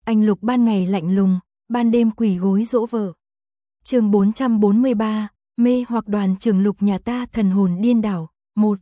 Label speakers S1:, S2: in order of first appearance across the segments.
S1: Anh Lục ban ngày lạnh lùng, ban đêm quỳ gối dỗ vợ. Chương 443, mê hoặc Đoàn Trường Lục nhà ta thần hồn điên đảo. 1.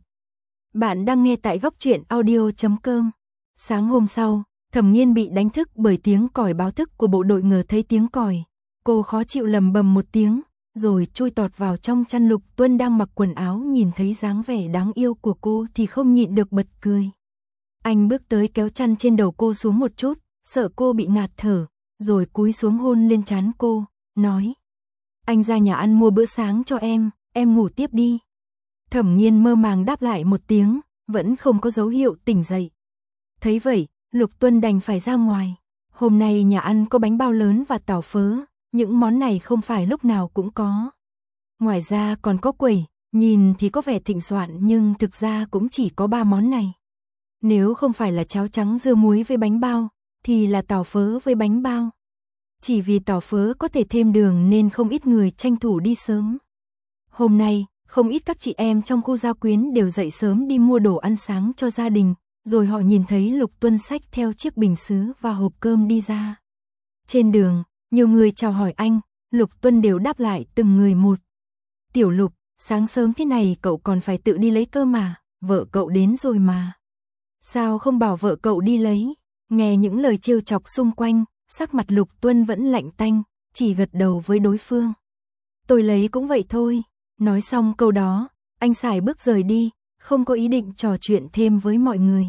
S1: Bạn đang nghe tại góc truyện audio.com. Sáng hôm sau, Thẩm Nghiên bị đánh thức bởi tiếng còi báo thức của bộ đội. Ngờ thấy tiếng còi, cô khó chịu lầm bầm một tiếng, rồi chui tọt vào trong chăn. Lục Tuân đang mặc quần áo nhìn thấy dáng vẻ đáng yêu của cô thì không nhịn được bật cười. Anh bước tới kéo chăn trên đầu cô xuống một chút, sợ cô bị ngạt thở, rồi cúi xuống hôn lên trán cô, nói: anh ra nhà ăn mua bữa sáng cho em ngủ tiếp đi. Thẩm Nghiên mơ màng đáp lại một tiếng, vẫn không có dấu hiệu tỉnh dậy. Thấy vậy, Lục Tuân đành phải ra ngoài. Hôm nay nhà ăn có bánh bao lớn và tàu phớ, những món này không phải lúc nào cũng có. Ngoài ra còn có quẩy, nhìn thì có vẻ thịnh soạn nhưng thực ra cũng chỉ có 3 món này. Nếu không phải là cháo trắng dưa muối với bánh bao, thì là tàu phớ với bánh bao. Chỉ vì tàu phớ có thể thêm đường nên không ít người tranh thủ đi sớm. Hôm nay, không ít các chị em trong khu gia quyến đều dậy sớm đi mua đồ ăn sáng cho gia đình, rồi họ nhìn thấy Lục Tuân xách theo chiếc bình sứ và hộp cơm đi ra. Trên đường, nhiều người chào hỏi anh, Lục Tuân đều đáp lại từng người một. Tiểu Lục, sáng sớm thế này cậu còn phải tự đi lấy cơm à, vợ cậu đến rồi mà. Sao không bảo vợ cậu đi lấy? Nghe những lời trêu chọc xung quanh, sắc mặt Lục Tuân vẫn lạnh tanh, chỉ gật đầu với đối phương. Tôi lấy cũng vậy thôi. Nói xong câu đó, anh sải bước rời đi, không có ý định trò chuyện thêm với mọi người.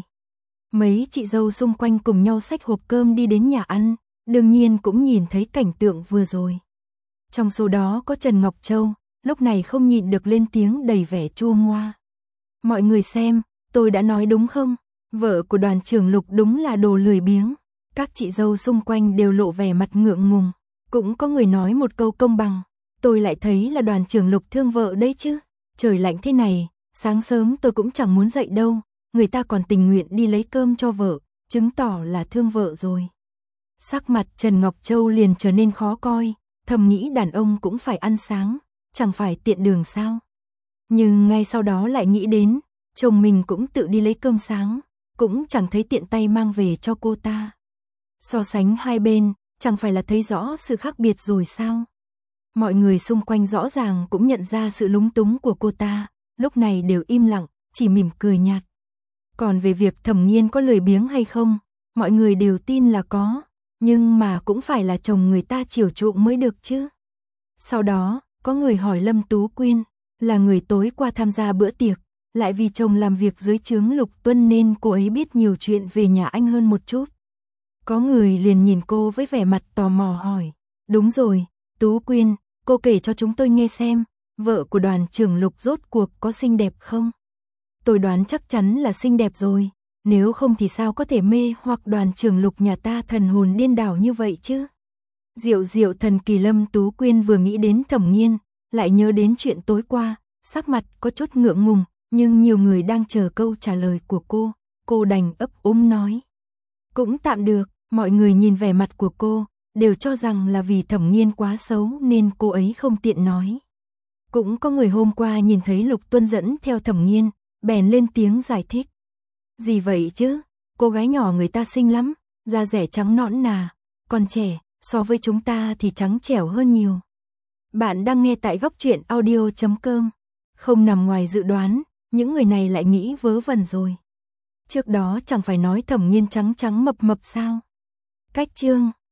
S1: Mấy chị dâu xung quanh cùng nhau xách hộp cơm đi đến nhà ăn, đương nhiên cũng nhìn thấy cảnh tượng vừa rồi. Trong số đó có Trần Ngọc Châu, lúc này không nhịn được lên tiếng đầy vẻ chua ngoa. Mọi người xem, tôi đã nói đúng không? Vợ của Đoàn Trường Lục đúng là đồ lười biếng. Các chị dâu xung quanh đều lộ vẻ mặt ngượng ngùng. Cũng có người nói một câu công bằng. Tôi lại thấy là Đoàn Trường Lục thương vợ đấy chứ. Trời lạnh thế này, sáng sớm tôi cũng chẳng muốn dậy đâu. Người ta còn tình nguyện đi lấy cơm cho vợ, chứng tỏ là thương vợ rồi. Sắc mặt Trần Ngọc Châu liền trở nên khó coi. Thầm nghĩ đàn ông cũng phải ăn sáng, chẳng phải tiện đường sao. Nhưng ngay sau đó lại nghĩ đến, chồng mình cũng tự đi lấy cơm sáng, cũng chẳng thấy tiện tay mang về cho cô ta. So sánh hai bên, chẳng phải là thấy rõ sự khác biệt rồi sao? Mọi người xung quanh rõ ràng cũng nhận ra sự lúng túng của cô ta, lúc này đều im lặng, chỉ mỉm cười nhạt. Còn về việc Thẩm Nghiên có lười biếng hay không, mọi người đều tin là có, nhưng mà cũng phải là chồng người ta chiều chuộng mới được chứ. Sau đó, có người hỏi Lâm Tú Quyên, là người tối qua tham gia bữa tiệc, lại vì chồng làm việc dưới trướng Lục Tuân nên cô ấy biết nhiều chuyện về nhà anh hơn một chút. Có người liền nhìn cô với vẻ mặt tò mò hỏi, đúng rồi, Tú Quyên, cô kể cho chúng tôi nghe xem, vợ của Đoàn Trường Lục rốt cuộc có xinh đẹp không? Tôi đoán chắc chắn là xinh đẹp rồi, nếu không thì sao có thể mê hoặc Đoàn Trường Lục nhà ta thần hồn điên đảo như vậy chứ? Diệu diệu thần kỳ. Lâm Tú Quyên vừa nghĩ đến Thẩm Nghiên, lại nhớ đến chuyện tối qua, sắc mặt có chút ngượng ngùng, nhưng nhiều người đang chờ câu trả lời của cô đành ấp úng nói. Cũng tạm được, mọi người nhìn vẻ mặt của cô, đều cho rằng là vì Thẩm Nghiên quá xấu nên cô ấy không tiện nói. Cũng có người hôm qua nhìn thấy Lục Tuân dẫn theo Thẩm Nghiên, bèn lên tiếng giải thích. Gì vậy chứ, cô gái nhỏ người ta xinh lắm, da rẻ trắng nõn nà, còn trẻ, so với chúng ta thì trắng trẻo hơn nhiều. Bạn đang nghe tại góc truyện audio.com. Không nằm ngoài dự đoán, những người này lại nghĩ vớ vẩn rồi. Trước đó chẳng phải nói Thẩm Nghiên trắng trắng mập mập sao? Cách chương